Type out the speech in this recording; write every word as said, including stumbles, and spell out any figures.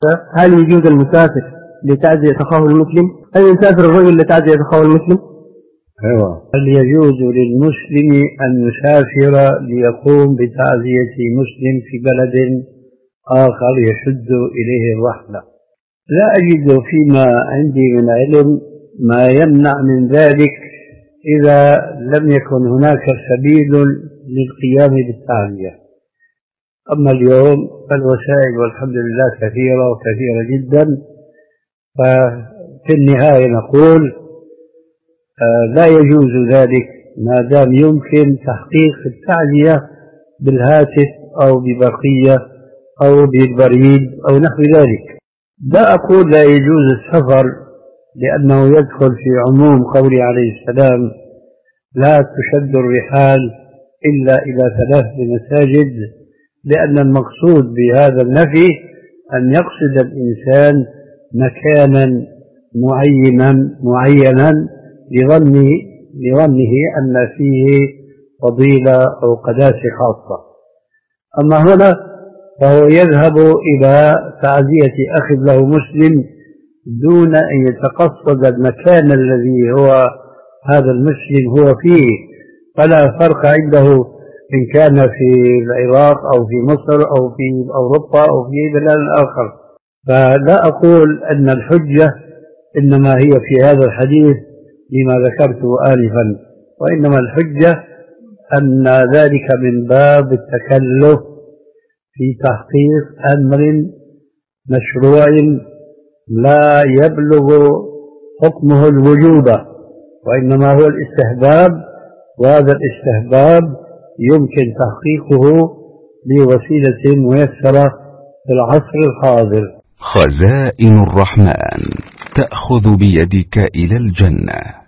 هل يجوز المسافر لتعزية أخاه المسلم؟ هل يسافر الرجل لتعزية أخاه المسلم؟ أيوة. هل يجوز للمسلم أن يسافر ليقوم بتعزية مسلم في بلد آخر يشد إليه الرحلة؟ لا أجد فيما عندي من علم ما يمنع من ذلك إذا لم يكن هناك سبيل للقيام بالتعزية. أما اليوم فالوسائل والحمد لله كثيرة وكثيرة جدا، ففي النهاية نقول آه لا يجوز ذلك ما دام يمكن تحقيق التعزية بالهاتف أو ببرقية أو بالبريد أو نحو ذلك. لا أقول لا يجوز السفر لأنه يدخل في عموم قوله عليه السلام لا تشد الرحال إلا إلى ثلاث مساجد، لأن المقصود بهذا النفي أن يقصد الإنسان مكانا معينا معينا لظنه لظنه أن فيه فضيلة أو قداسة خاصة. أما هنا فهو يذهب إلى تعزية أخ له مسلم دون أن يتقصد المكان الذي هو هذا المسلم هو فيه، فلا فرق عنده إن كان في العراق أو في مصر أو في أوروبا أو في أي بلد آخر. فلا أقول أن الحجة إنما هي في هذا الحديث لما ذكرته آنفا، وإنما الحجة أن ذلك من باب التكلف في تحقيق أمر مشروع لا يبلغ حكمه الوجوب، وإنما هو الاستحباب، وهذا الاستحباب يمكن تحقيقه بوسيلة ميسرة في العصر الحاضر. خزائن الرحمن تأخذ بيدك إلى الجنة.